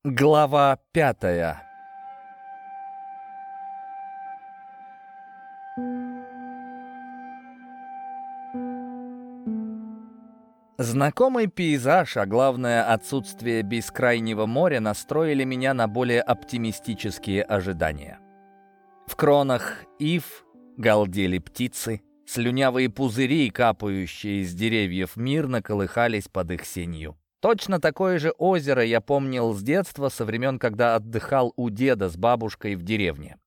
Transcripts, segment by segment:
Глава 5. Знакомый пейзаж, а главное отсутствие бескрайнего моря настроили меня на более оптимистические ожидания. В кронах ив галдели птицы, слюнявые пузыри, капающие из деревьев, мирно колыхались под их сенью. Точно такое же озеро я помнил с детства, со времен, когда отдыхал у деда с бабушкой в деревне.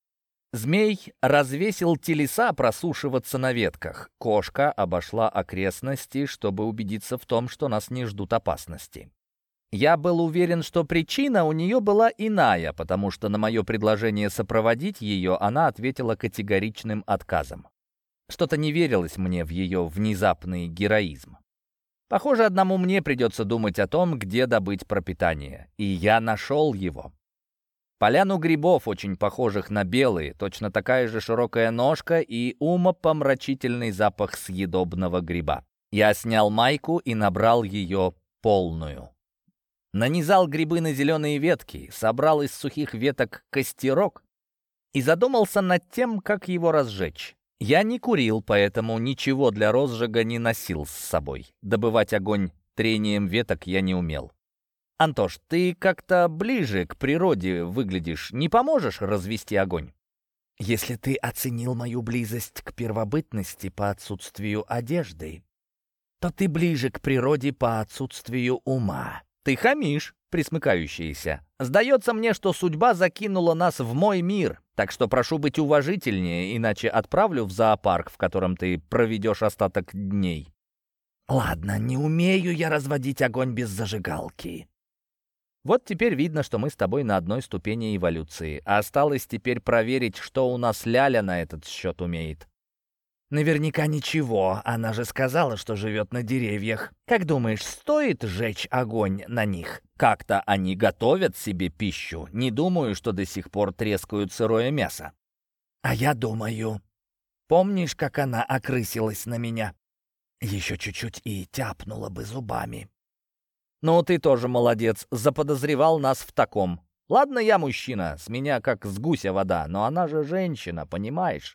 Змей развесил телеса просушиваться на ветках. Кошка обошла окрестности, чтобы убедиться в том, что нас не ждут опасности. Я был уверен, что причина у нее была иная, потому что на мое предложение сопроводить ее она ответила категоричным отказом. Что-то не верилось мне в ее внезапный героизм. Похоже, одному мне придется думать о том, где добыть пропитание. И я нашел его. Поляну грибов, очень похожих на белые, точно такая же широкая ножка и умопомрачительный запах съедобного гриба. Я снял майку и набрал ее полную. Нанизал грибы на зеленые ветки, собрал из сухих веток костерок и задумался над тем, как его разжечь. Я не курил, поэтому ничего для розжига не носил с собой. Добывать огонь трением веток я не умел. «Антош, ты как-то ближе к природе выглядишь. Не поможешь развести огонь?» «Если ты оценил мою близость к первобытности по отсутствию одежды, то ты ближе к природе по отсутствию ума. Ты хамишь, присмыкающийся. Сдается мне, что судьба закинула нас в мой мир, так что прошу быть уважительнее, иначе отправлю в зоопарк, в котором ты проведешь остаток дней». «Ладно, не умею я разводить огонь без зажигалки». Вот теперь видно, что мы с тобой на одной ступени эволюции. А осталось теперь проверить, что у нас Ляля на этот счет умеет. Наверняка ничего. Она же сказала, что живет на деревьях. Как думаешь, стоит жечь огонь на них? Как-то они готовят себе пищу. Не думаю, что до сих пор трескают сырое мясо. А я думаю. Помнишь, как она окрысилась на меня? Еще чуть-чуть и тяпнула бы зубами. «Ну, ты тоже молодец, заподозревал нас в таком. Ладно, я мужчина, с меня как с гуся вода, но она же женщина, понимаешь?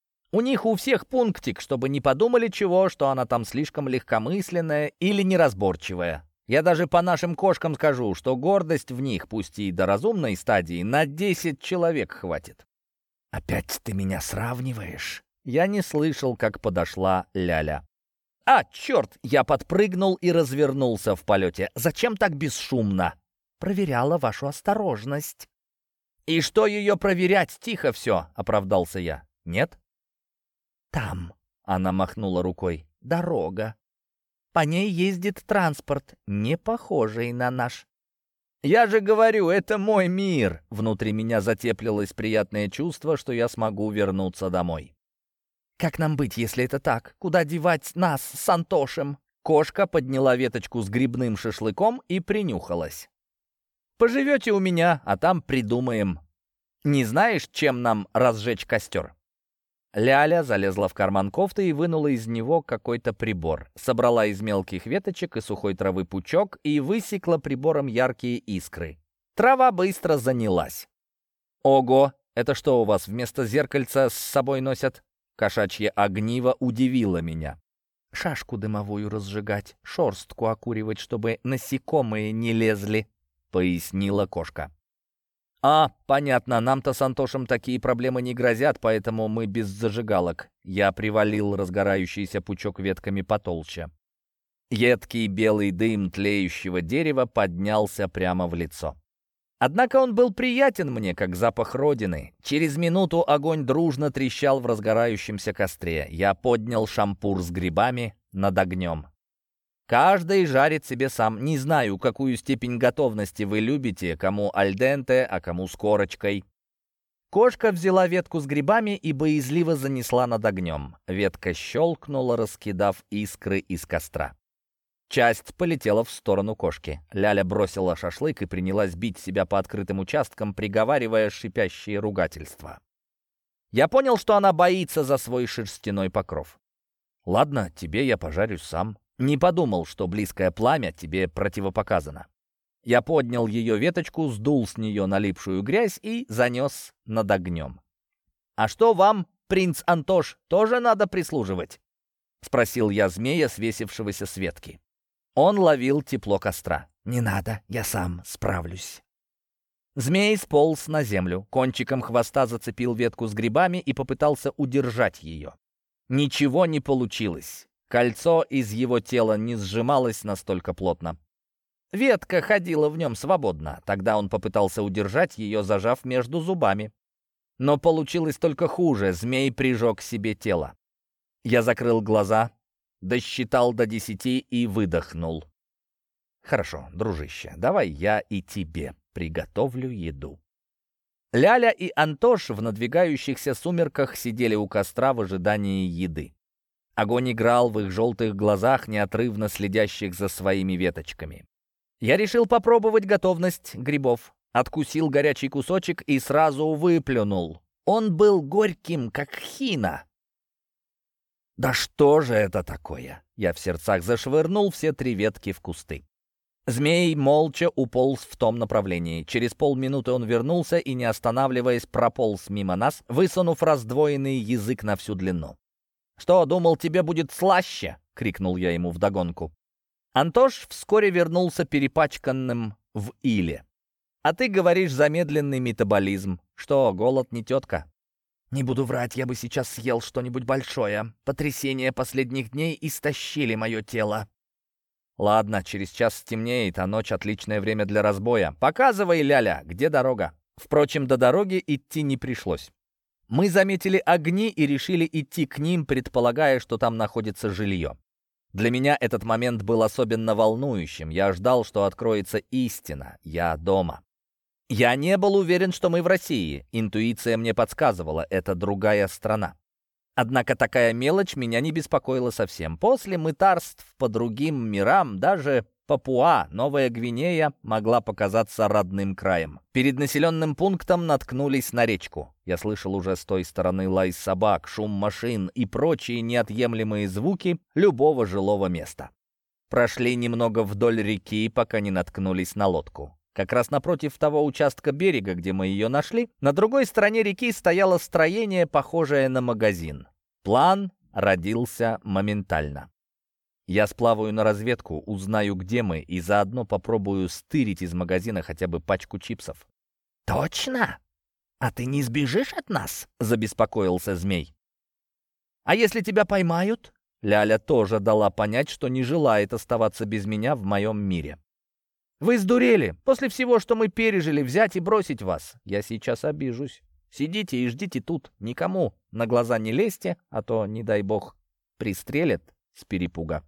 У них у всех пунктик, чтобы не подумали чего, что она там слишком легкомысленная или неразборчивая. Я даже по нашим кошкам скажу, что гордость в них, пусть и до разумной стадии, на 10 человек хватит». «Опять ты меня сравниваешь?» Я не слышал, как подошла Ляля. «А, черт!» — я подпрыгнул и развернулся в полете. «Зачем так бесшумно?» «Проверяла вашу осторожность». «И что ее проверять? Тихо все!» — оправдался я. «Нет?» «Там», — она махнула рукой, — «дорога. По ней ездит транспорт, не похожий на наш». «Я же говорю, это мой мир!» Внутри меня затеплилось приятное чувство, что я смогу вернуться домой. «Как нам быть, если это так? Куда девать нас с Антошем?» Кошка подняла веточку с грибным шашлыком и принюхалась. «Поживете у меня, а там придумаем. Не знаешь, чем нам разжечь костер?» Ляля залезла в карман кофты и вынула из него какой-то прибор. Собрала из мелких веточек и сухой травы пучок и высекла прибором яркие искры. Трава быстро занялась. «Ого, это что у вас, вместо зеркальца с собой носят?» Кошачье огниво удивило меня. «Шашку дымовую разжигать, шорстку окуривать, чтобы насекомые не лезли», — пояснила кошка. «А, понятно, нам-то с Антошем такие проблемы не грозят, поэтому мы без зажигалок». Я привалил разгорающийся пучок ветками потолще. Едкий белый дым тлеющего дерева поднялся прямо в лицо. Однако он был приятен мне, как запах родины. Через минуту огонь дружно трещал в разгорающемся костре. Я поднял шампур с грибами над огнем. Каждый жарит себе сам. Не знаю, какую степень готовности вы любите, кому аль денте, а кому с корочкой. Кошка взяла ветку с грибами и боязливо занесла над огнем. Ветка щелкнула, раскидав искры из костра. Часть полетела в сторону кошки. Ляля бросила шашлык и принялась бить себя по открытым участкам, приговаривая шипящие ругательства. Я понял, что она боится за свой шерстяной покров. «Ладно, тебе я пожарю сам». Не подумал, что близкое пламя тебе противопоказано. Я поднял ее веточку, сдул с нее налипшую грязь и занес над огнем. «А что вам, принц Антош, тоже надо прислуживать?» — спросил я змея, свесившегося с ветки. Он ловил тепло костра. «Не надо, я сам справлюсь». Змей сполз на землю, кончиком хвоста зацепил ветку с грибами и попытался удержать ее. Ничего не получилось. Кольцо из его тела не сжималось настолько плотно. Ветка ходила в нем свободно. Тогда он попытался удержать ее, зажав между зубами. Но получилось только хуже. Змей прижег себе тело. Я закрыл глаза, досчитал до 10 и выдохнул. «Хорошо, дружище, давай я и тебе приготовлю еду». Ляля и Антош в надвигающихся сумерках сидели у костра в ожидании еды. Огонь играл в их желтых глазах, неотрывно следящих за своими веточками. Я решил попробовать готовность грибов. Откусил горячий кусочек и сразу выплюнул. Он был горьким, как хина. «Да что же это такое?» Я в сердцах зашвырнул все 3 ветки в кусты. Змей молча уполз в том направлении. Через полминуты он вернулся и, не останавливаясь, прополз мимо нас, высунув раздвоенный язык на всю длину. «Что, думал, тебе будет слаще?» — крикнул я ему вдогонку. Антош вскоре вернулся перепачканным в иле. «А ты говоришь, замедленный метаболизм. Что, голод не тетка?» «Не буду врать, я бы сейчас съел что-нибудь большое. Потрясения последних дней истощили мое тело». «Ладно, через час стемнеет, а ночь — отличное время для разбоя. Показывай, Ляля, где дорога?» Впрочем, до дороги идти не пришлось. Мы заметили огни и решили идти к ним, предполагая, что там находится жилье. Для меня этот момент был особенно волнующим. Я ждал, что откроется истина. Я дома. Я не был уверен, что мы в России. Интуиция мне подсказывала, это другая страна. Однако такая мелочь меня не беспокоила совсем. После мытарств по другим мирам даже Папуа, Новая Гвинея, могла показаться родным краем. Перед населенным пунктом наткнулись на речку. Я слышал уже с той стороны лай собак, шум машин и прочие неотъемлемые звуки любого жилого места. Прошли немного вдоль реки, пока не наткнулись на лодку. Как раз напротив того участка берега, где мы ее нашли, на другой стороне реки стояло строение, похожее на магазин. План родился моментально. Я сплаваю на разведку, узнаю, где мы, и заодно попробую стырить из магазина хотя бы пачку чипсов. «Точно? А ты не сбежишь от нас?» — забеспокоился змей. «А если тебя поймают?» Ляля тоже дала понять, что не желает оставаться без меня в моем мире. «Вы сдурели? После всего, что мы пережили, взять и бросить вас? Я сейчас обижусь. Сидите и ждите тут. Никому на глаза не лезьте, а то, не дай бог, пристрелят с перепуга».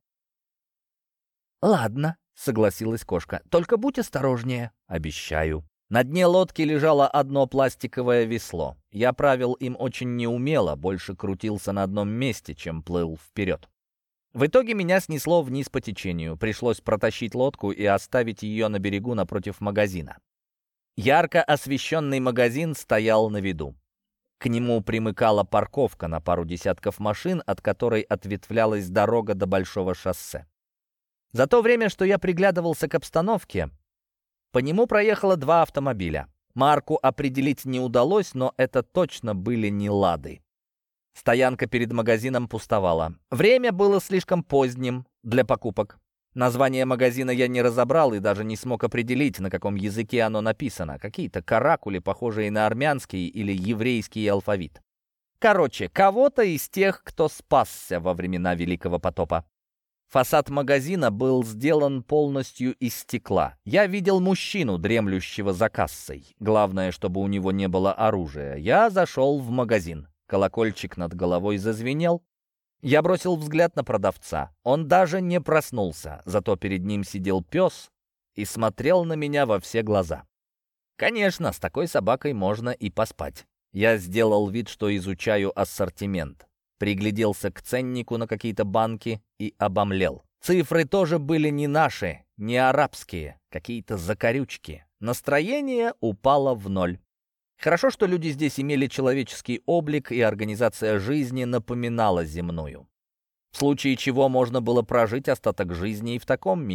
«Ладно», — согласилась кошка. «Только будь осторожнее». «Обещаю». На дне лодки лежало одно пластиковое весло. Я правил им очень неумело, больше крутился на одном месте, чем плыл вперед. В итоге меня снесло вниз по течению. Пришлось протащить лодку и оставить ее на берегу напротив магазина. Ярко освещенный магазин стоял на виду. К нему примыкала парковка на пару десятков машин, от которой ответвлялась дорога до большого шоссе. За то время, что я приглядывался к обстановке, по нему проехало 2 автомобиля. Марку определить не удалось, но это точно были не «Лады». Стоянка перед магазином пустовала. Время было слишком поздним для покупок. Название магазина я не разобрал и даже не смог определить, на каком языке оно написано. Какие-то каракули, похожие на армянский или еврейский алфавит. Короче, кого-то из тех, кто спасся во времена Великого потопа. Фасад магазина был сделан полностью из стекла. Я видел мужчину, дремлющего за кассой. Главное, чтобы у него не было оружия. Я зашел в магазин. Колокольчик над головой зазвенел. Я бросил взгляд на продавца. Он даже не проснулся, зато перед ним сидел пес и смотрел на меня во все глаза. Конечно, с такой собакой можно и поспать. Я сделал вид, что изучаю ассортимент. Пригляделся к ценнику на какие-то банки и обомлел. Цифры тоже были не наши, не арабские, какие-то закорючки. Настроение упало в ноль. Хорошо, что люди здесь имели человеческий облик, и организация жизни напоминала земную. В случае чего можно было прожить остаток жизни и в таком мире.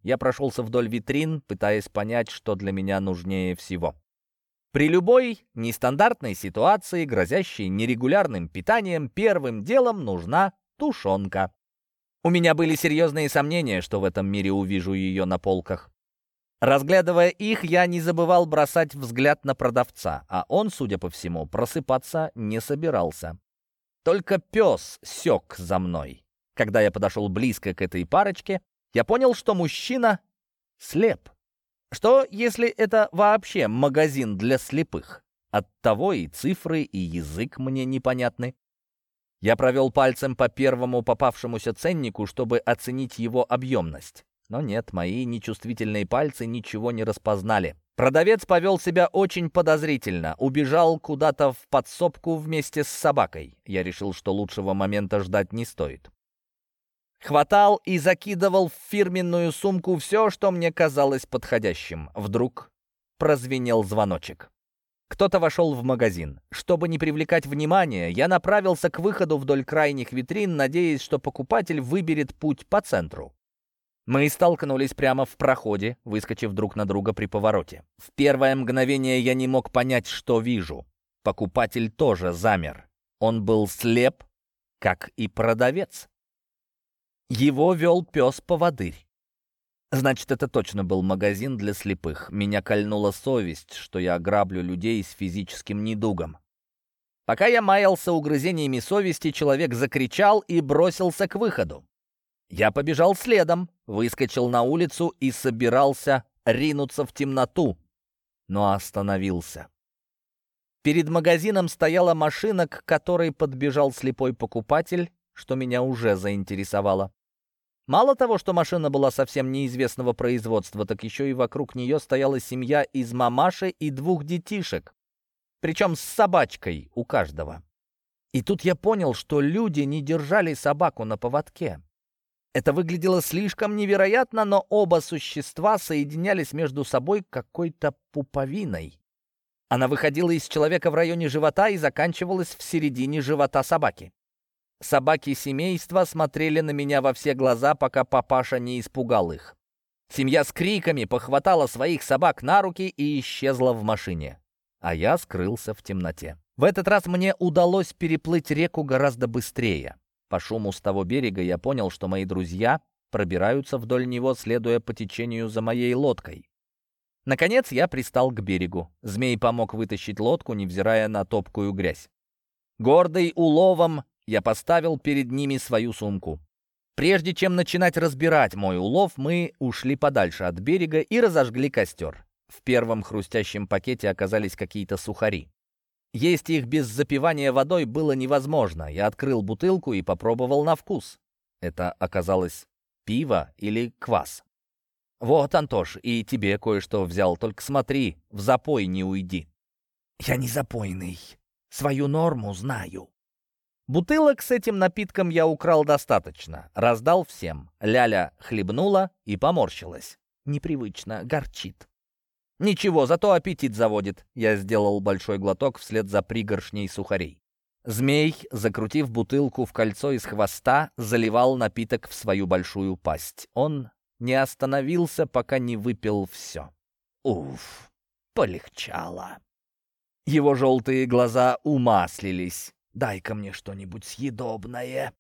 Я прошелся вдоль витрин, пытаясь понять, что для меня нужнее всего. При любой нестандартной ситуации, грозящей нерегулярным питанием, первым делом нужна тушенка. У меня были серьезные сомнения, что в этом мире увижу ее на полках. Разглядывая их, я не забывал бросать взгляд на продавца, а он, судя по всему, просыпаться не собирался. Только пес сёк за мной. Когда я подошел близко к этой парочке, я понял, что мужчина слеп. Что, если это вообще магазин для слепых? Оттого и цифры, и язык мне непонятны. Я провел пальцем по первому попавшемуся ценнику, чтобы оценить его объемность. Но нет, мои нечувствительные пальцы ничего не распознали. Продавец повел себя очень подозрительно, убежал куда-то в подсобку вместе с собакой. Я решил, что лучшего момента ждать не стоит. Хватал и закидывал в фирменную сумку все, что мне казалось подходящим. Вдруг прозвенел звоночек. Кто-то вошел в магазин. Чтобы не привлекать внимания, я направился к выходу вдоль крайних витрин, надеясь, что покупатель выберет путь по центру. Мы столкнулись прямо в проходе, выскочив друг на друга при повороте. В первое мгновение я не мог понять, что вижу. Покупатель тоже замер. Он был слеп, как и продавец. Его вел пес-поводырь. Значит, это точно был магазин для слепых. Меня кольнула совесть, что я ограблю людей с физическим недугом. Пока я маялся угрызениями совести, человек закричал и бросился к выходу. Я побежал следом, выскочил на улицу и собирался ринуться в темноту, но остановился. Перед магазином стояла машина, к которой подбежал слепой покупатель, что меня уже заинтересовало. Мало того, что машина была совсем неизвестного производства, так еще и вокруг нее стояла семья из мамаши и 2 детишек, причем с собачкой у каждого. И тут я понял, что люди не держали собаку на поводке. Это выглядело слишком невероятно, но оба существа соединялись между собой какой-то пуповиной. Она выходила из человека в районе живота и заканчивалась в середине живота собаки. Собаки семейства смотрели на меня во все глаза, пока папаша не испугал их. Семья с криками похватала своих собак на руки и исчезла в машине. А я скрылся в темноте. В этот раз мне удалось переплыть реку гораздо быстрее. По шуму с того берега я понял, что мои друзья пробираются вдоль него, следуя по течению за моей лодкой. Наконец я пристал к берегу. Змей помог вытащить лодку, невзирая на топкую грязь. Гордый уловом, я поставил перед ними свою сумку. Прежде чем начинать разбирать мой улов, мы ушли подальше от берега и разожгли костер. В первом хрустящем пакете оказались какие-то сухари. Есть их без запивания водой было невозможно. Я открыл бутылку и попробовал на вкус. Это оказалось пиво или квас. «Вот, Антош, и тебе кое-что взял, только смотри, в запой не уйди». «Я не запойный, свою норму знаю». Бутылок с этим напитком я украл достаточно, раздал всем. Ляля хлебнула и поморщилась. Непривычно, горчит. «Ничего, зато аппетит заводит». Я сделал большой глоток вслед за пригоршней сухарей. Змей, закрутив бутылку в кольцо из хвоста, заливал напиток в свою большую пасть. Он не остановился, пока не выпил все. Уф, полегчало. Его желтые глаза умаслились. «Дай-ка мне что-нибудь съедобное».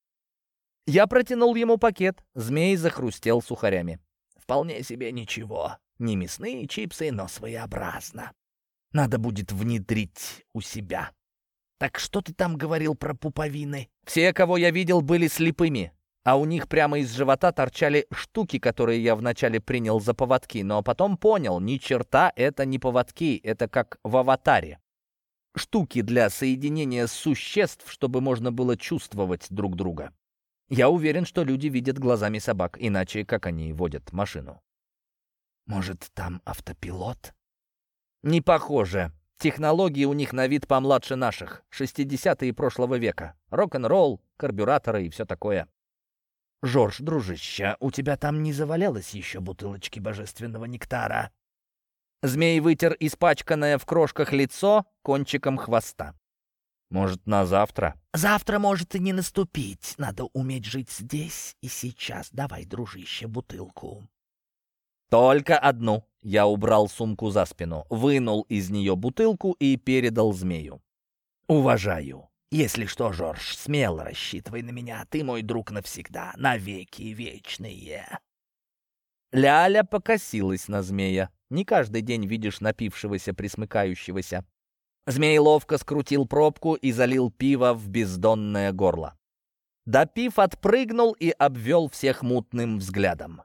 Я протянул ему пакет. Змей захрустел сухарями. «Вполне себе ничего. Не мясные чипсы, но своеобразно. Надо будет внедрить у себя. Так что ты там говорил про пуповины?» Все, кого я видел, были слепыми, а у них прямо из живота торчали штуки, которые я вначале принял за поводки, но потом понял, ни черта это не поводки, это как в «Аватаре». Штуки для соединения существ, чтобы можно было чувствовать друг друга. Я уверен, что люди видят глазами собак, иначе как они водят машину. «Может, там автопилот?» Не похоже. Технологии у них на вид помладше наших. 60-е прошлого века. Рок-н-ролл, карбюраторы и все такое. «Жорж, дружище, у тебя там не завалялось еще бутылочки божественного нектара?» Змей вытер испачканное в крошках лицо кончиком хвоста. «Может, на завтра?» «Завтра может и не наступить. Надо уметь жить здесь и сейчас. Давай, дружище, бутылку». «Только одну». Я убрал сумку за спину, вынул из нее бутылку и передал змею. «Уважаю. Если что, Жорж, смело рассчитывай на меня. Ты мой друг навсегда, навеки вечные». Ляля покосилась на змея. Не каждый день видишь напившегося, присмыкающегося. Змей ловко скрутил пробку и залил пиво в бездонное горло. Допив, отпрыгнул и обвел всех мутным взглядом.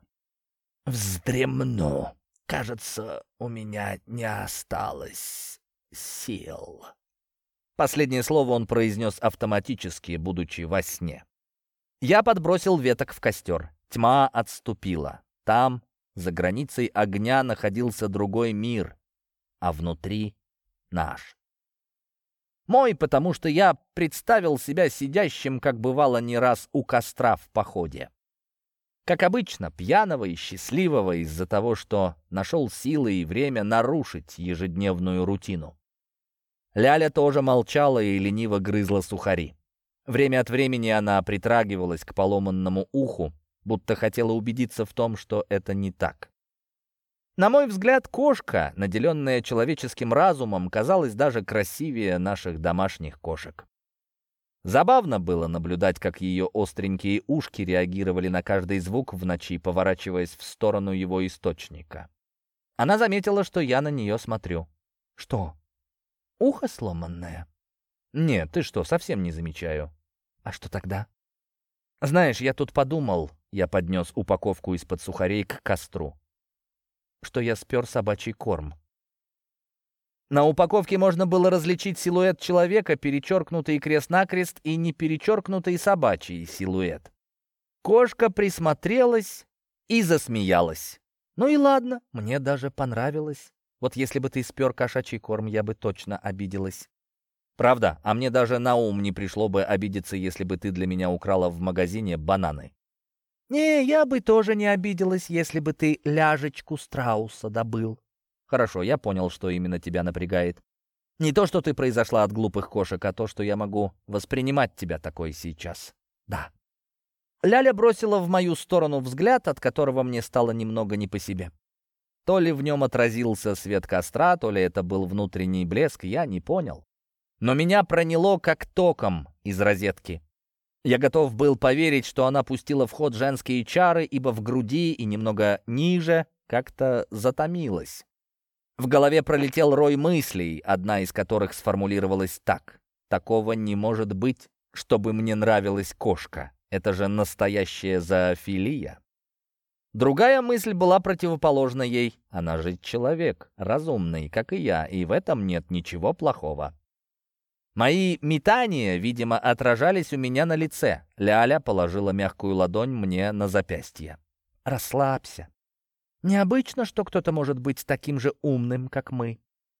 «Вздремну. Кажется, у меня не осталось сил». Последнее слово он произнес автоматически, будучи во сне. Я подбросил веток в костер. Тьма отступила. Там, за границей огня, находился другой мир, а внутри — наш. Мой, потому что я представил себя сидящим, как бывало не раз, у костра в походе. Как обычно, пьяного и счастливого из-за того, что нашел силы и время нарушить ежедневную рутину. Ляля тоже молчала и лениво грызла сухари. Время от времени она притрагивалась к поломанному уху, будто хотела убедиться в том, что это не так. На мой взгляд, кошка, наделенная человеческим разумом, казалась даже красивее наших домашних кошек. Забавно было наблюдать, как ее остренькие ушки реагировали на каждый звук в ночи, поворачиваясь в сторону его источника. Она заметила, что я на нее смотрю. «Что, ухо сломанное?» «Нет, ты что, совсем не замечаю». «А что тогда?» «Знаешь, я тут подумал», — я поднес упаковку из-под сухарей к костру, что я спер собачий корм. На упаковке можно было различить силуэт человека, перечеркнутый крест-накрест, и неперечеркнутый собачий силуэт. Кошка присмотрелась и засмеялась. «Ну и ладно, мне даже понравилось. Вот если бы ты спер кошачий корм, я бы точно обиделась». «Правда? А мне даже на ум не пришло бы обидеться, если бы ты для меня украла в магазине бананы». «Не, я бы тоже не обиделась, если бы ты ляжечку страуса добыл». «Хорошо, я понял, что именно тебя напрягает. Не то, что ты произошла от глупых кошек, а то, что я могу воспринимать тебя такой сейчас». «Да». Ляля бросила в мою сторону взгляд, от которого мне стало немного не по себе. То ли в нем отразился свет костра, то ли это был внутренний блеск, я не понял. Но меня проняло как током из розетки. Я готов был поверить, что она пустила в ход женские чары, ибо в груди и немного ниже как-то затомилась. В голове пролетел рой мыслей, одна из которых сформулировалась так. «Такого не может быть, чтобы мне нравилась кошка. Это же настоящая зоофилия». Другая мысль была противоположна ей. Она же человек, разумный, как и я, и в этом нет ничего плохого. Мои метания, видимо, отражались у меня на лице. Ляля положила мягкую ладонь мне на запястье. «Расслабься. Необычно, что кто-то может быть таким же умным, как мы».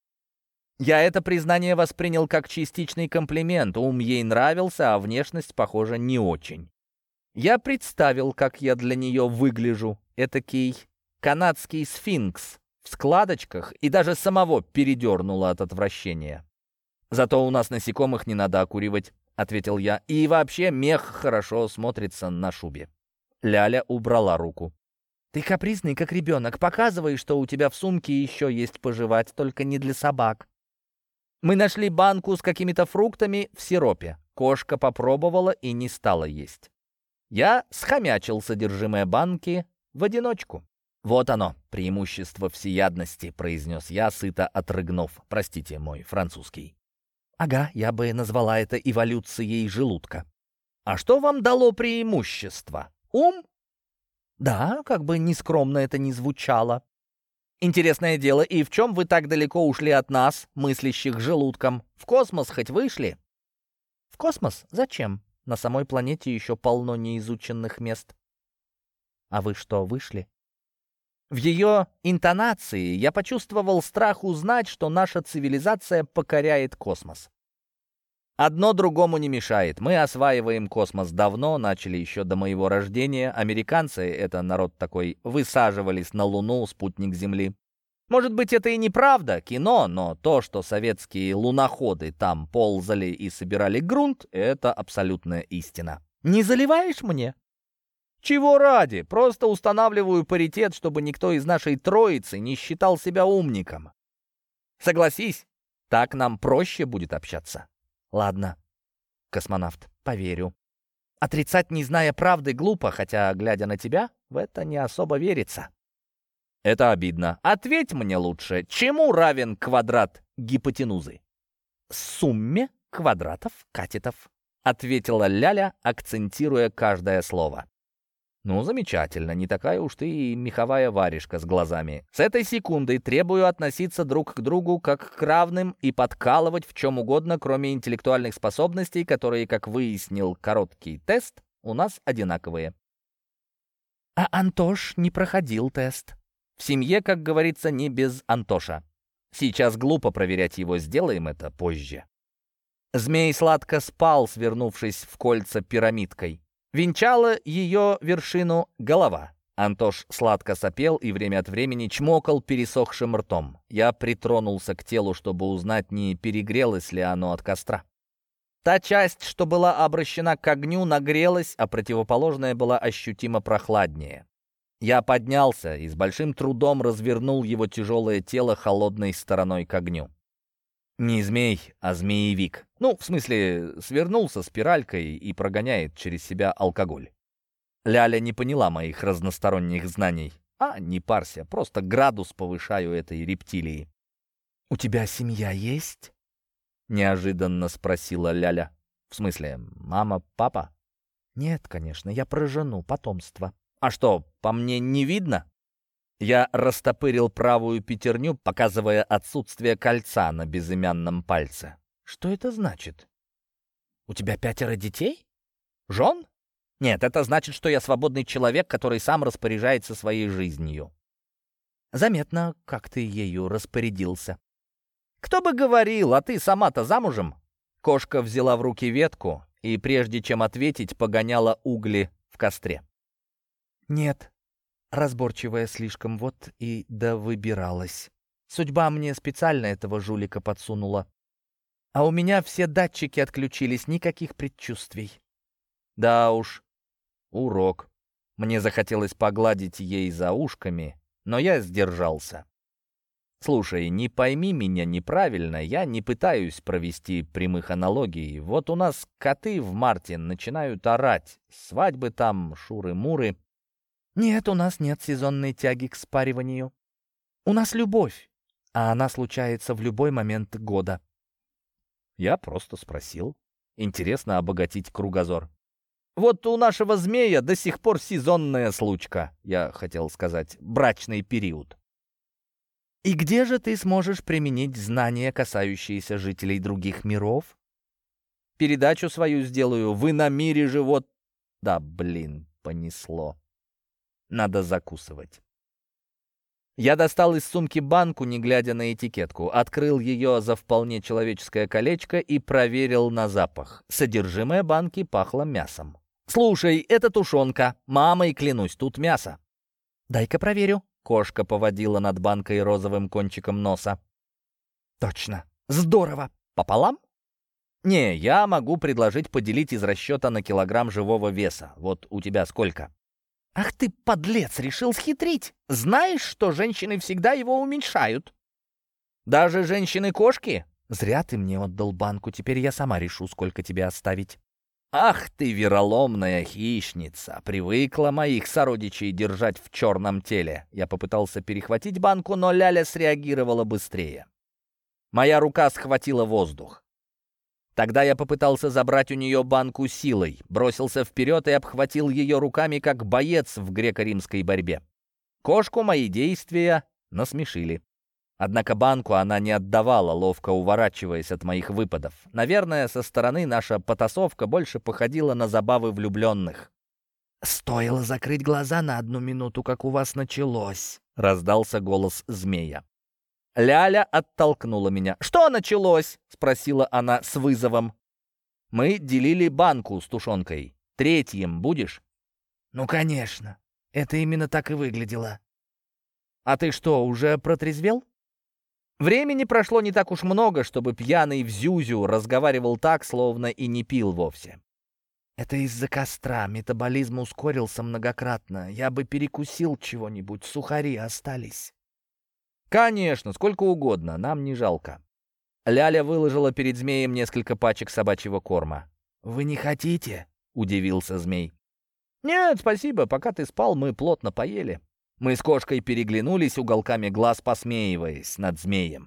Я это признание воспринял как частичный комплимент. Ум ей нравился, а внешность, похоже, не очень. Я представил, как я для нее выгляжу. Этакий канадский сфинкс в складочках, и даже самого передернуло от отвращения. «Зато у нас насекомых не надо окуривать», — ответил я. «И вообще мех хорошо смотрится на шубе». Ляля убрала руку. «Ты капризный, как ребенок. Показывай, что у тебя в сумке еще есть пожевать, только не для собак». Мы нашли банку с какими-то фруктами в сиропе. Кошка попробовала и не стала есть. Я схомячил содержимое банки в одиночку. «Вот оно, преимущество всеядности», — произнес я, сыто отрыгнув. Простите, мой французский. «Ага, я бы назвала это эволюцией желудка». «А что вам дало преимущество? Ум?» «Да, как бы нескромно это ни звучало». «Интересное дело, и в чем вы так далеко ушли от нас, мыслящих желудком? В космос хоть вышли?» «В космос? Зачем? На самой планете еще полно неизученных мест». «А вы что, вышли?» В ее интонации я почувствовал страх узнать, что наша цивилизация покоряет космос. Одно другому не мешает. Мы осваиваем космос давно, начали еще до моего рождения. Американцы, это народ такой, высаживались на Луну, спутник Земли. Может быть, это и неправда, кино, но то, что советские луноходы там ползали и собирали грунт, это абсолютная истина. «Не заливаешь мне?» Чего ради? Просто устанавливаю паритет, чтобы никто из нашей троицы не считал себя умником. Согласись, так нам проще будет общаться. Ладно, космонавт, поверю. Отрицать, не зная правды, глупо, хотя, глядя на тебя, в это не особо верится. Это обидно. Ответь мне лучше, чему равен квадрат гипотенузы? Сумме квадратов катетов, ответила Ляля, акцентируя каждое слово. Ну, замечательно, не такая уж ты и меховая варежка с глазами. С этой секундой требую относиться друг к другу как к равным и подкалывать в чем угодно, кроме интеллектуальных способностей, которые, как выяснил короткий тест, у нас одинаковые. А Антош не проходил тест. В семье, как говорится, не без Антоша. Сейчас глупо проверять его, сделаем это позже. Змей сладко спал, свернувшись в кольца пирамидкой. Венчала ее вершину голова. Антош сладко сопел и время от времени чмокал пересохшим ртом. Я притронулся к телу, чтобы узнать, не перегрелось ли оно от костра. Та часть, что была обращена к огню, нагрелась, а противоположная была ощутимо прохладнее. Я поднялся и с большим трудом развернул его тяжелое тело холодной стороной к огню. Не змей, а змеевик. Ну, в смысле, свернулся спиралькой и прогоняет через себя алкоголь. Ляля не поняла моих разносторонних знаний. А, не парься, просто градус повышаю этой рептилии. «У тебя семья есть?» — неожиданно спросила Ляля. «В смысле, мама, папа?» «Нет, конечно, я про жену, потомство». «А что, по мне не видно?» Я растопырил правую пятерню, показывая отсутствие кольца на безымянном пальце. «Что это значит? У тебя 5 детей? Жен? Нет, это значит, что я свободный человек, который сам распоряжается своей жизнью». «Заметно, как ты ею распорядился». «Кто бы говорил, а ты сама-то замужем?» Кошка взяла в руки ветку и, прежде чем ответить, погоняла угли в костре. «Нет». Разборчивая слишком, вот и довыбиралась. Судьба мне специально этого жулика подсунула. А у меня все датчики отключились, никаких предчувствий. Да уж, урок. Мне захотелось погладить ей за ушками, но я сдержался. Слушай, не пойми меня неправильно, я не пытаюсь провести прямых аналогий. Вот у нас коты в марте начинают орать. Свадьбы там, шуры-муры. Нет, у нас нет сезонной тяги к спариванию. У нас любовь, а она случается в любой момент года. Я просто спросил. Интересно обогатить кругозор. Вот у нашего змея до сих пор сезонная случка, я хотел сказать, брачный период. И где же ты сможешь применить знания, касающиеся жителей других миров? Передачу свою сделаю, вы на мире живот... Да, блин, понесло. Надо закусывать. Я достал из сумки банку, не глядя на этикетку, открыл ее за вполне человеческое колечко и проверил на запах. Содержимое банки пахло мясом. «Слушай, это тушенка. Мамой клянусь, тут мясо». «Дай-ка проверю». Кошка поводила над банкой розовым кончиком носа. «Точно. Здорово. Пополам?» «Не, я могу предложить поделить из расчета на килограмм живого веса. Вот у тебя сколько?» «Ах ты, подлец, решил схитрить! Знаешь, что женщины всегда его уменьшают?» «Даже женщины-кошки?» «Зря ты мне отдал банку, теперь я сама решу, сколько тебе оставить». «Ах ты, вероломная хищница! Привыкла моих сородичей держать в черном теле!» Я попытался перехватить банку, но Ляля среагировала быстрее. Моя рука схватила воздух. Тогда я попытался забрать у нее банку силой, бросился вперед и обхватил ее руками, как боец в греко-римской борьбе. Кошку мои действия насмешили. Однако банку она не отдавала, ловко уворачиваясь от моих выпадов. Наверное, со стороны наша потасовка больше походила на забавы влюбленных. «Стоило закрыть глаза на 1 минуту, как у вас началось», — раздался голос змея. Ляля оттолкнула меня. «Что началось?» — спросила она с вызовом. «Мы делили банку с тушенкой. Третьим будешь?» «Ну, конечно. Это именно так и выглядело». «А ты что, уже протрезвел?» Времени прошло не так уж много, чтобы пьяный Взюзю разговаривал так, словно и не пил вовсе. «Это из-за костра. Метаболизм ускорился многократно. Я бы перекусил чего-нибудь, сухари остались». «Конечно, сколько угодно, нам не жалко». Ляля выложила перед змеем несколько пачек собачьего корма. «Вы не хотите?» — удивился змей. «Нет, спасибо, пока ты спал, мы плотно поели». Мы с кошкой переглянулись, уголками глаз посмеиваясь над змеем.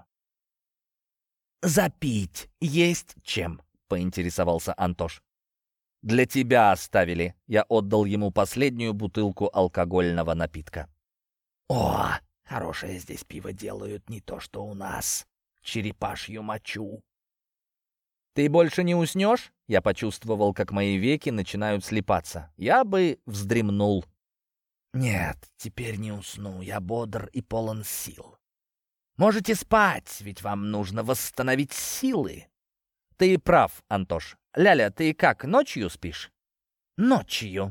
«Запить есть чем?» — поинтересовался Антош. «Для тебя оставили». Я отдал ему последнюю бутылку алкогольного напитка. «О, хорошее здесь пиво делают, не то что у нас. Черепашью мочу». «Ты больше не уснешь?» Я почувствовал, как мои веки начинают слипаться. Я бы вздремнул. «Нет, теперь не усну, я бодр и полон сил. Можете спать, ведь вам нужно восстановить силы». «Ты прав, Антош. Ляля, ты как, ночью спишь?» «Ночью».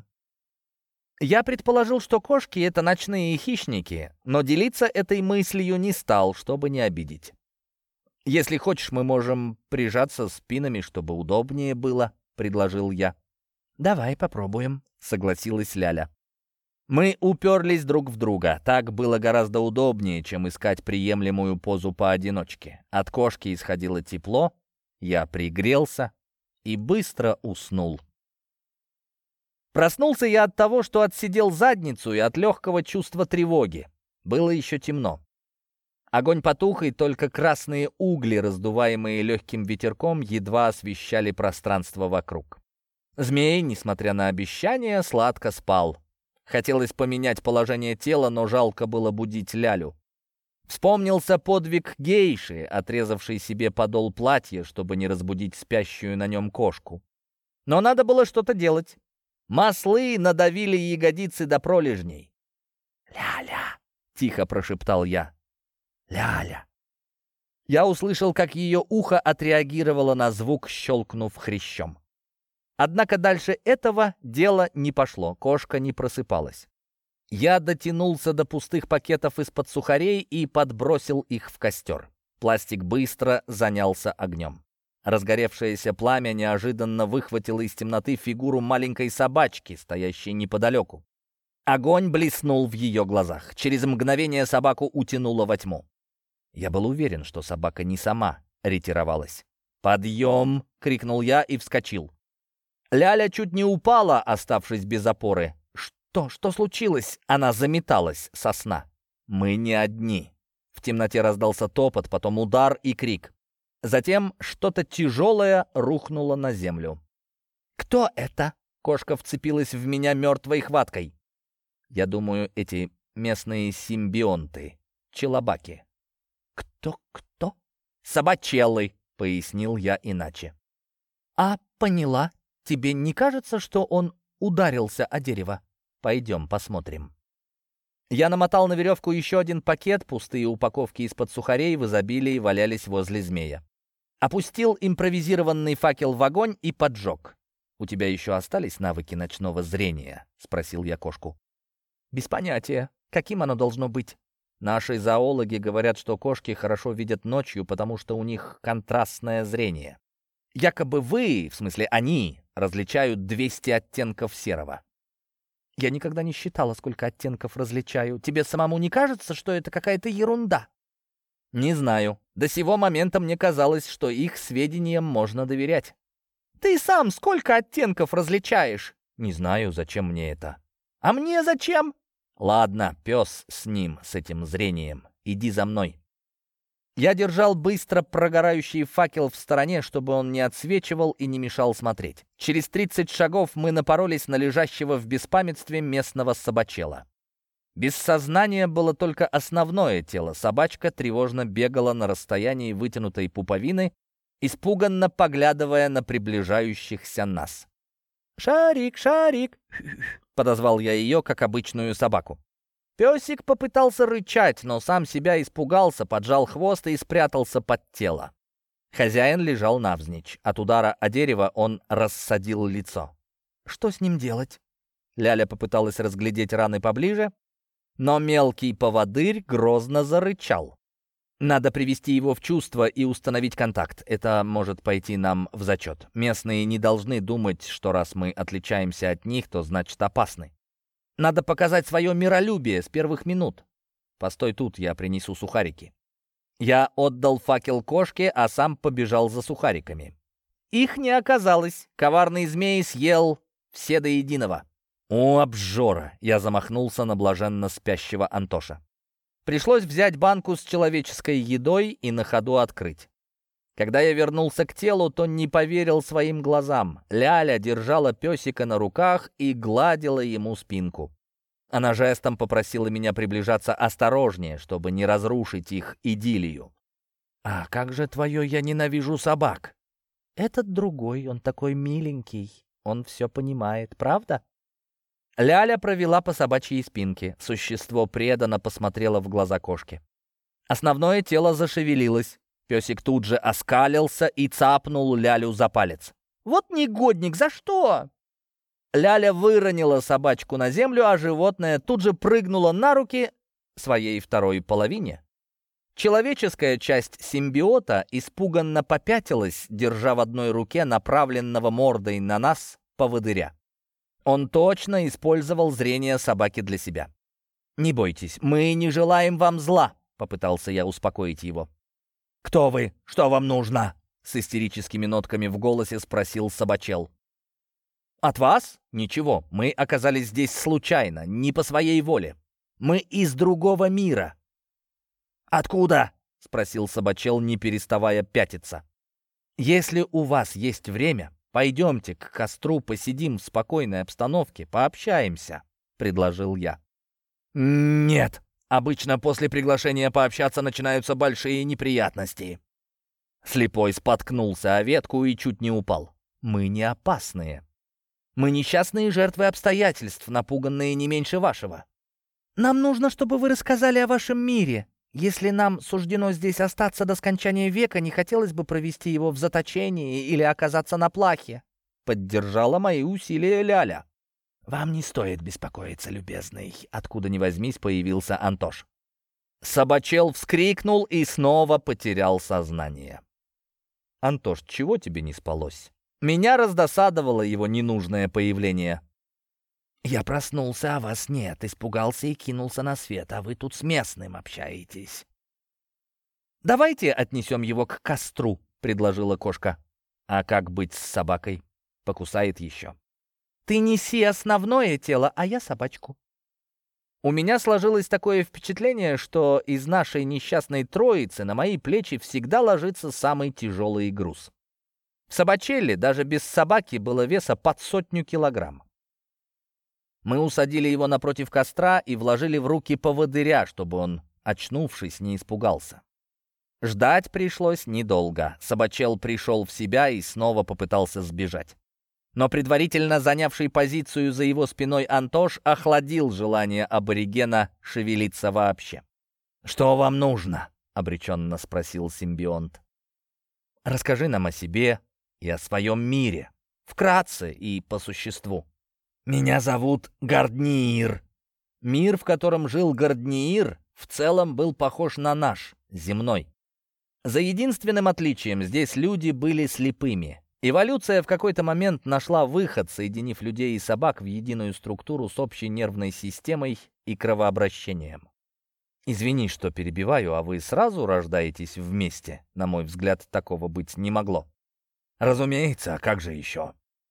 Я предположил, что кошки — это ночные хищники, но делиться этой мыслью не стал, чтобы не обидеть. «Если хочешь, мы можем прижаться спинами, чтобы удобнее было», — предложил я. «Давай попробуем», — согласилась Ляля. Мы уперлись друг в друга. Так было гораздо удобнее, чем искать приемлемую позу поодиночке. От кошки исходило тепло, я пригрелся и быстро уснул. Проснулся я от того, что отсидел задницу, и от легкого чувства тревоги. Было еще темно. Огонь потух, и только красные угли, раздуваемые легким ветерком, едва освещали пространство вокруг. Змей, несмотря на обещания, сладко спал. Хотелось поменять положение тела, но жалко было будить Лялю. Вспомнился подвиг гейши, отрезавшей себе подол платья, чтобы не разбудить спящую на нем кошку. Но надо было что-то делать. Маслы надавили ягодицы до пролежней. «Ляля!» — тихо прошептал я. «Ляля!» Я услышал, как ее ухо отреагировало на звук, щелкнув хрящом. Однако дальше этого дело не пошло, кошка не просыпалась. Я дотянулся до пустых пакетов из-под сухарей и подбросил их в костер. Пластик быстро занялся огнем. Разгоревшееся пламя неожиданно выхватило из темноты фигуру маленькой собачки, стоящей неподалеку. Огонь блеснул в ее глазах. Через мгновение собаку утянуло во тьму. Я был уверен, что собака не сама ретировалась. «Подъем!» — крикнул я и вскочил. Ляля чуть не упала, оставшись без опоры. «Что случилось?» Она заметалась со сна. «Мы не одни». В темноте раздался топот, потом удар и крик. Затем что-то тяжелое рухнуло на землю. «Кто это?» Кошка вцепилась в меня мертвой хваткой. Я думаю, эти местные симбионты, челобаки. «Кто?» «Собачеллы», — пояснил я иначе. «А, поняла. Тебе не кажется, что он ударился о дерево?» «Пойдем, посмотрим». Я намотал на веревку еще один пакет, пустые упаковки из-под сухарей в изобилии валялись возле змея. Опустил импровизированный факел в огонь и поджег. «У тебя еще остались навыки ночного зрения?» — спросил я кошку. «Без понятия. Каким оно должно быть?» Наши зоологи говорят, что кошки хорошо видят ночью, потому что у них контрастное зрение. Якобы вы, в смысле они, различают 200 оттенков серого. Я никогда не считала, сколько оттенков различаю. Тебе самому не кажется, что это какая-то ерунда? Не знаю. До сего момента мне казалось, что их сведениям можно доверять. Ты сам сколько оттенков различаешь? Не знаю, зачем мне это. А мне зачем? Ладно, пес с ним, с этим зрением. Иди за мной. Я держал быстро прогорающий факел в стороне, чтобы он не отсвечивал и не мешал смотреть. Через 30 шагов мы напоролись на лежащего в беспамятстве местного собачела. Без сознания было только основное тело. Собачка тревожно бегала на расстоянии вытянутой пуповины, испуганно поглядывая на приближающихся нас. «Шарик, Шарик!» — подозвал я ее, как обычную собаку. Песик попытался рычать, но сам себя испугался, поджал хвост и спрятался под тело. Хозяин лежал навзничь. От удара о дерево он рассадил лицо. «Что с ним делать?» Ляля попыталась разглядеть раны поближе, но мелкий поводырь грозно зарычал. Надо привести его в чувство и установить контакт. Это может пойти нам в зачет. Местные не должны думать, что раз мы отличаемся от них, то значит опасны. Надо показать свое миролюбие с первых минут. Постой тут, я принесу сухарики. Я отдал факел кошке, а сам побежал за сухариками. Их не оказалось. Коварный змей съел все до единого. «О, обжора!» — я замахнулся на блаженно спящего Антоша. Пришлось взять банку с человеческой едой и на ходу открыть. Когда я вернулся к телу, то не поверил своим глазам. Ляля держала песика на руках и гладила ему спинку. Она жестом попросила меня приближаться осторожнее, чтобы не разрушить их идиллию. «А как же твое «я ненавижу собак»?» «Этот другой, он такой миленький, он все понимает, правда?» Ляля провела по собачьей спинке. Существо преданно посмотрело в глаза кошки. Основное тело зашевелилось. Песик тут же оскалился и цапнул Лялю за палец. «Вот негодник, за что?» Ляля выронила собачку на землю, а животное тут же прыгнуло на руки своей второй половине. Человеческая часть симбиота испуганно попятилась, держа в одной руке направленного мордой на нас поводыря. Он точно использовал зрение собаки для себя. «Не бойтесь, мы не желаем вам зла», — попытался я успокоить его. «Кто вы? Что вам нужно?» — с истерическими нотками в голосе спросил собачел. «От вас? Ничего, мы оказались здесь случайно, не по своей воле. Мы из другого мира». «Откуда?» — спросил собачел, не переставая пятиться. «Если у вас есть время, пойдемте к костру, посидим в спокойной обстановке, пообщаемся», — предложил я. «Нет, обычно после приглашения пообщаться начинаются большие неприятности». Слепой споткнулся о ветку и чуть не упал. «Мы не опасные. Мы несчастные жертвы обстоятельств, напуганные не меньше вашего. Нам нужно, чтобы вы рассказали о вашем мире. Если нам суждено здесь остаться до скончания века, не хотелось бы провести его в заточении или оказаться на плахе», — поддержала мои усилия Ляля. «Вам не стоит беспокоиться, любезный», — откуда ни возьмись появился Антош. Собачел вскрикнул и снова потерял сознание. «Антош, чего тебе не спалось?» Меня раздосадовало его ненужное появление. «Я проснулся, а вас нет, испугался и кинулся на свет, а вы тут с местным общаетесь». «Давайте отнесем его к костру», — предложила кошка. «А как быть с собакой? Покусает еще». «Ты неси основное тело, а я собачку». У меня сложилось такое впечатление, что из нашей несчастной троицы на мои плечи всегда ложится самый тяжелый груз. В собачелле даже без собаки было веса под 100 килограмм. Мы усадили его напротив костра и вложили в руки поводыря, чтобы он, очнувшись, не испугался. Ждать пришлось недолго. Собачел пришел в себя и снова попытался сбежать. Но предварительно занявший позицию за его спиной Антош охладил желание аборигена шевелиться вообще. «Что вам нужно?» — обреченно спросил симбионт. «Расскажи нам о себе и о своем мире. Вкратце и по существу». «Меня зовут Гардниир». Мир, в котором жил Гардниир, в целом был похож на наш, земной. За единственным отличием здесь люди были слепыми. Эволюция в какой-то момент нашла выход, соединив людей и собак в единую структуру с общей нервной системой и кровообращением. Извини, что перебиваю, а вы сразу рождаетесь вместе? На мой взгляд, такого быть не могло. Разумеется, а как же еще?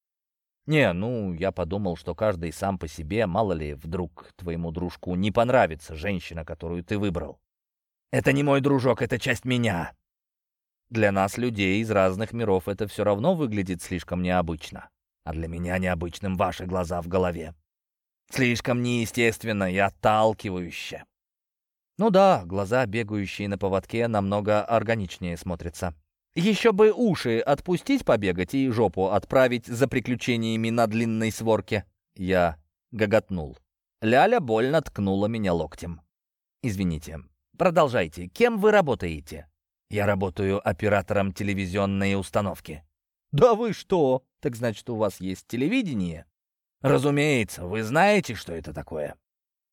Я подумал, что каждый сам по себе, мало ли, вдруг твоему дружку не понравится женщина, которую ты выбрал. Это не мой дружок, это часть меня. Для нас, людей из разных миров, это все равно выглядит слишком необычно. А для меня необычным ваши глаза в голове. Слишком неестественно и отталкивающе. Ну да, глаза, бегающие на поводке, намного органичнее смотрятся. Еще бы уши отпустить побегать и жопу отправить за приключениями на длинной сворке. Я гоготнул. Ляля больно ткнула меня локтем. «Извините, продолжайте. Кем вы работаете?» «Я работаю оператором телевизионной установки». «Да вы что? Так значит, у вас есть телевидение?» «Разумеется. Вы знаете, что это такое?»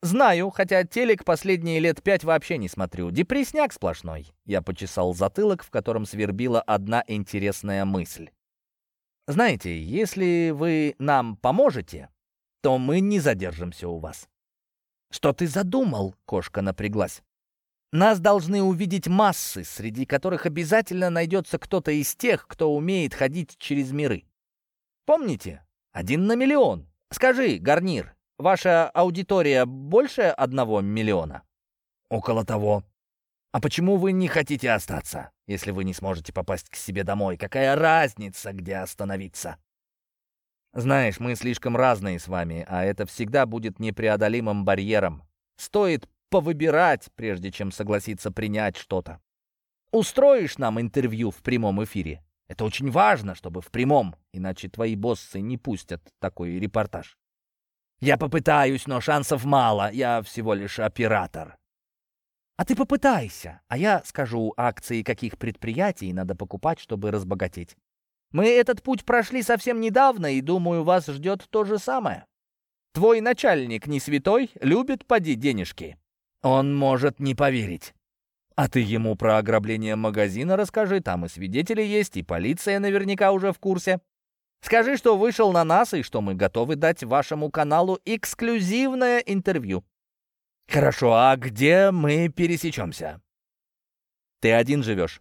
«Знаю, хотя телек последние лет 5 вообще не смотрю. Депрессняк сплошной». Я почесал затылок, в котором свербила одна интересная мысль. «Знаете, если вы нам поможете, то мы не задержимся у вас». «Что ты задумал?» — кошка напряглась. «Нас должны увидеть массы, среди которых обязательно найдется кто-то из тех, кто умеет ходить через миры. Помните? 1 на миллион. Скажи, Гарнир, ваша аудитория больше 1 миллиона?» «Около того». «А почему вы не хотите остаться, если вы не сможете попасть к себе домой? Какая разница, где остановиться?» «Знаешь, мы слишком разные с вами, а это всегда будет непреодолимым барьером. Стоит повыбирать, прежде чем согласиться принять что-то. Устроишь нам интервью в прямом эфире? Это очень важно, чтобы в прямом, иначе твои боссы не пустят такой репортаж». «Я попытаюсь, но шансов мало, я всего лишь оператор». «А ты попытайся, а я скажу, акции каких предприятий надо покупать, чтобы разбогатеть. Мы этот путь прошли совсем недавно, и, думаю, вас ждет то же самое. Твой начальник не святой, любит поди денежки. Он может не поверить. А ты ему про ограбление магазина расскажи, там и свидетели есть, и полиция наверняка уже в курсе. Скажи, что вышел на нас, и что мы готовы дать вашему каналу эксклюзивное интервью». «Хорошо, а где мы пересечемся?» «Ты один живешь?»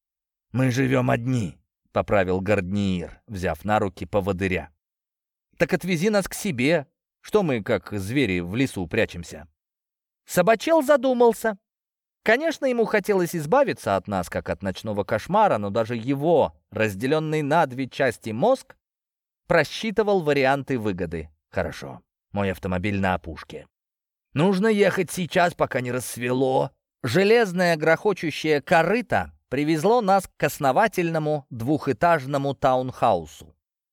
«Мы живем одни», — поправил Гардниир, взяв на руки поводыря. «Так отвези нас к себе. Что мы, как звери, в лесу прячемся?» Собачел задумался. Конечно, ему хотелось избавиться от нас, как от ночного кошмара, но даже его, разделенный на 2 части мозг, просчитывал варианты выгоды. «Хорошо, мой автомобиль на опушке. Нужно ехать сейчас, пока не рассвело». Железное грохочущее корыто привезло нас к основательному 2-этажному таунхаусу.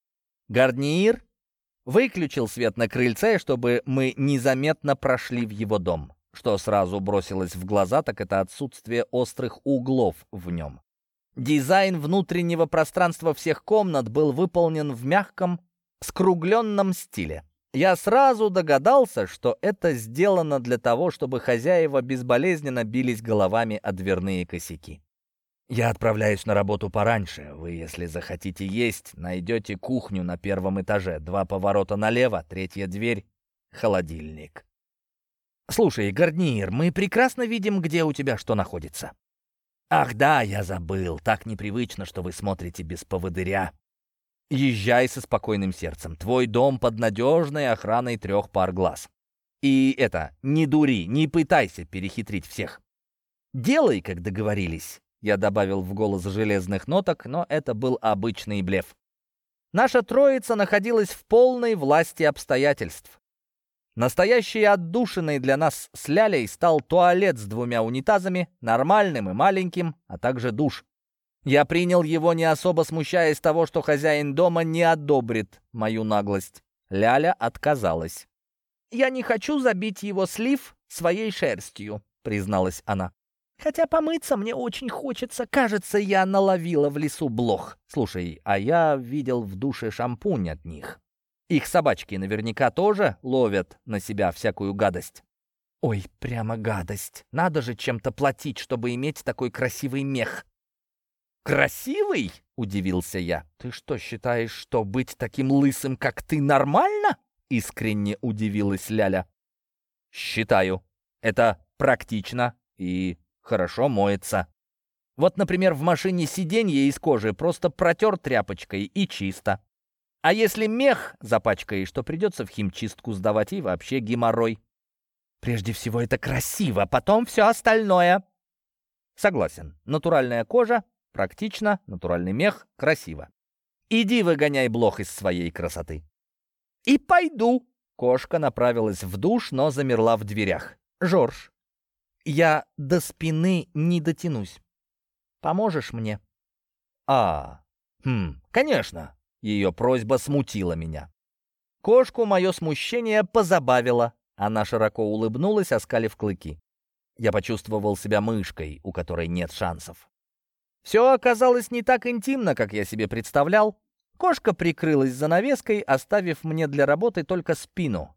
Гардниир выключил свет на крыльце, чтобы мы незаметно прошли в его дом. Что сразу бросилось в глаза, так это отсутствие острых углов в нем. Дизайн внутреннего пространства всех комнат был выполнен в мягком, скругленном стиле. Я сразу догадался, что это сделано для того, чтобы хозяева безболезненно бились головами о дверные косяки. «Я отправляюсь на работу пораньше. Вы, если захотите есть, найдете кухню на 1-м этаже. 2 поворота налево, 3-я дверь — холодильник». «Слушай, Гардниир, мы прекрасно видим, где у тебя что находится». «Ах да, я забыл. Так непривычно, что вы смотрите без поводыря». «Езжай со спокойным сердцем. Твой дом под надежной охраной 3 пар глаз. И это, не дури, не пытайся перехитрить всех. Делай, как договорились». Я добавил в голос железных ноток, но это был обычный блеф. Наша троица находилась в полной власти обстоятельств. Настоящей отдушиной для нас с Лялей стал туалет с 2 унитазами, нормальным и маленьким, а также душ. Я принял его, не особо смущаясь того, что хозяин дома не одобрит мою наглость. Ляля отказалась. «Я не хочу забить его слив своей шерстью», — призналась она. «Хотя помыться мне очень хочется. Кажется, я наловила в лесу блох. Слушай, а я видел в душе шампунь от них. Их собачки наверняка тоже ловят на себя всякую гадость». «Ой, прямо гадость. Надо же чем-то платить, чтобы иметь такой красивый мех». «Красивый?» — удивился я. «Ты что, считаешь, что быть таким лысым, как ты, нормально?» — искренне удивилась Ляля. «Считаю. Это практично и хорошо моется. Вот, например, в машине сиденье из кожи просто протер тряпочкой и чисто. А если мех запачкаешь, то придется в химчистку сдавать и вообще геморрой. Прежде всего это красиво, потом все остальное». Согласен. Натуральная кожа практично, натуральный мех красиво. Иди выгоняй блох из своей красоты. «И пойду». Кошка направилась в душ, но замерла в дверях. «Жорж, я до спины не дотянусь. Поможешь мне?» Конечно». Ее просьба смутила меня. Кошку мое смущение позабавило. Она широко улыбнулась, оскалив клыки. Я почувствовал себя мышкой, у которой нет шансов. Все оказалось не так интимно, как я себе представлял. Кошка прикрылась занавеской, оставив мне для работы только спину.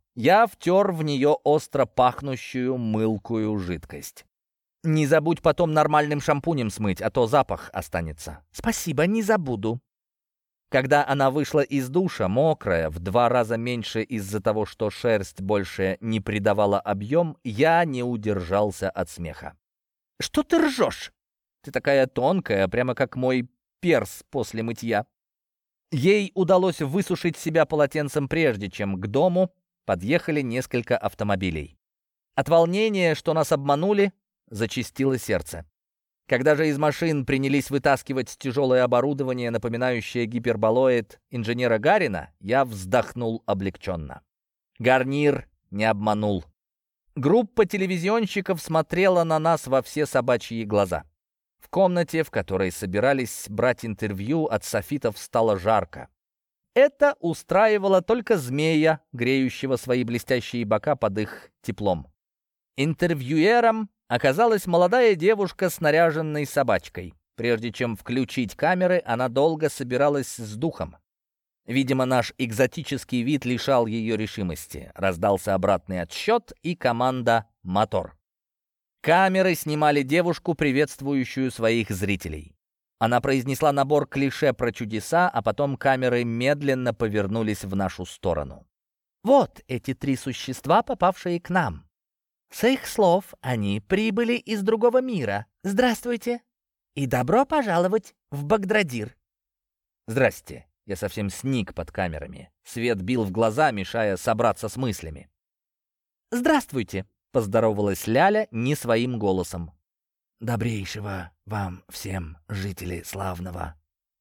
Я втер в нее остро пахнущую мылкую жидкость. «Не забудь потом нормальным шампунем смыть, а то запах останется». «Спасибо, не забуду». Когда она вышла из душа, мокрая, в 2 раза меньше из-за того, что шерсть больше не придавала объем, я не удержался от смеха. «Что ты ржешь? Ты такая тонкая, прямо как мой перс после мытья». Ей удалось высушить себя полотенцем, прежде чем к дому подъехали несколько автомобилей. От волнения, что нас обманули, зачастило сердце. Когда же из машин принялись вытаскивать тяжелое оборудование, напоминающее гиперболоид инженера Гарина, я вздохнул облегченно. Гарнир не обманул. Группа телевизионщиков смотрела на нас во все собачьи глаза. В комнате, в которой собирались брать интервью, от софитов стало жарко. Это устраивало только змея, греющего свои блестящие бока под их теплом. Интервьюером оказалась молодая девушка с наряженной собачкой. Прежде чем включить камеры, она долго собиралась с духом. Видимо, наш экзотический вид лишал ее решимости. Раздался обратный отсчет и команда «Мотор». Камеры снимали девушку, приветствующую своих зрителей. Она произнесла набор клише про чудеса, а потом камеры медленно повернулись в нашу сторону. «Вот эти 3 существа, попавшие к нам. С их слов, они прибыли из другого мира. Здравствуйте и добро пожаловать в Багдрадир». «Здрасте». Я совсем сник под камерами. Свет бил в глаза, мешая собраться с мыслями. «Здравствуйте», — поздоровалась Ляля не своим голосом. «Добрейшего вам всем, жители славного».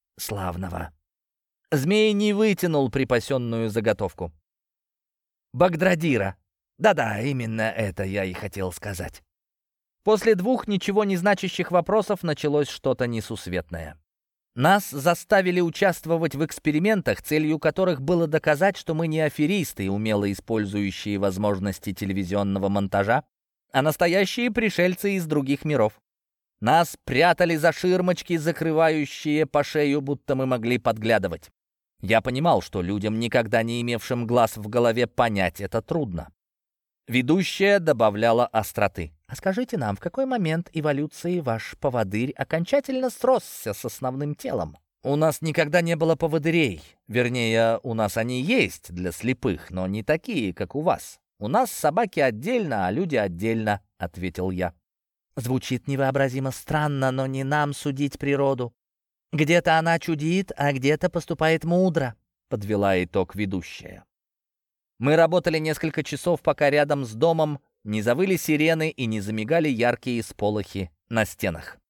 Змей не вытянул припасенную заготовку. «Багдрадира». Да-да, именно это я и хотел сказать. После 2 ничего не значащих вопросов началось что-то несусветное. Нас заставили участвовать в экспериментах, целью которых было доказать, что мы не аферисты, умело использующие возможности телевизионного монтажа, а настоящие пришельцы из других миров. Нас прятали за ширмочки, закрывающие по шею, будто мы могли подглядывать. Я понимал, что людям, никогда не имевшим глаз в голове, понять это трудно. Ведущая добавляла остроты. «А скажите нам, в какой момент эволюции ваш поводырь окончательно сросся с основным телом?» «У нас никогда не было поводырей. Вернее, у нас они есть для слепых, но не такие, как у вас. У нас собаки отдельно, а люди отдельно», — ответил я. «Звучит невообразимо странно, но не нам судить природу. Где-то она чудит, а где-то поступает мудро», — подвела итог ведущая. Мы работали несколько часов, пока рядом с домом не завыли сирены и не замигали яркие сполохи на стенах.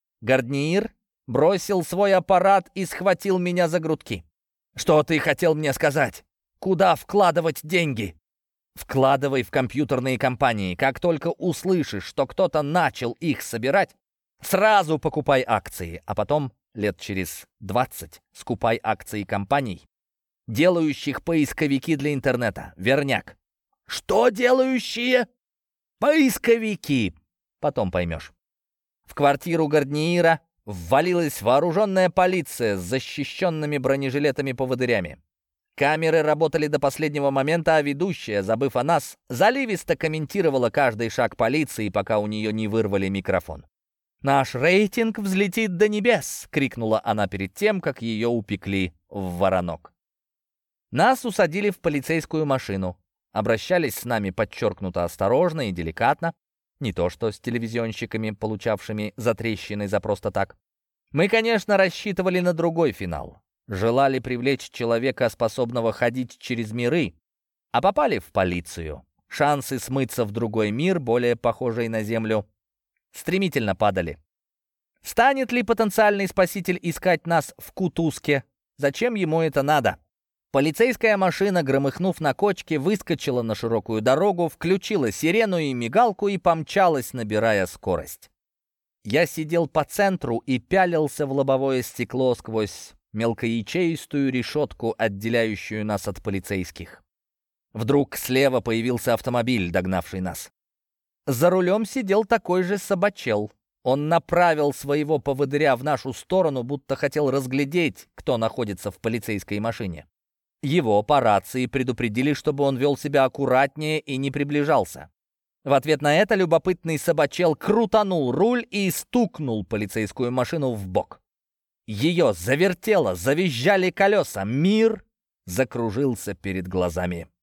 Гарнир бросил свой аппарат и схватил меня за грудки. «Что ты хотел мне сказать? Куда вкладывать деньги?» «Вкладывай в компьютерные компании. Как только услышишь, что кто-то начал их собирать, сразу покупай акции, а потом, лет через 20, скупай акции компаний, делающих поисковики для интернета. Верняк». «Что делающие?» «Поисковики». Потом поймешь. В квартиру Гарниира ввалилась вооруженная полиция с защищенными бронежилетами-поводырями. Камеры работали до последнего момента, а ведущая, забыв о нас, заливисто комментировала каждый шаг полиции, пока у нее не вырвали микрофон. «Наш рейтинг взлетит до небес!» — крикнула она перед тем, как ее упекли в воронок. Нас усадили в полицейскую машину. Обращались с нами подчеркнуто осторожно и деликатно, не то что с телевизионщиками, получавшими затрещины за просто так. Мы, конечно, рассчитывали на другой финал. Желали привлечь человека, способного ходить через миры, а попали в полицию. Шансы смыться в другой мир, более похожий на Землю, стремительно падали. Станет ли потенциальный спаситель искать нас в Кутузке? Зачем ему это надо? Полицейская машина, громыхнув на кочке, выскочила на широкую дорогу, включила сирену и мигалку и помчалась, набирая скорость. Я сидел по центру и пялился в лобовое стекло сквозь мелкоячеистую решетку, отделяющую нас от полицейских. Вдруг слева появился автомобиль, догнавший нас. За рулем сидел такой же собачел. Он направил своего поводыря в нашу сторону, будто хотел разглядеть, кто находится в полицейской машине. Его по рации предупредили, чтобы он вел себя аккуратнее и не приближался. В ответ на это любопытный собачел крутанул руль и стукнул полицейскую машину в бок. Ее завертело, завизжали колеса, мир закружился перед глазами.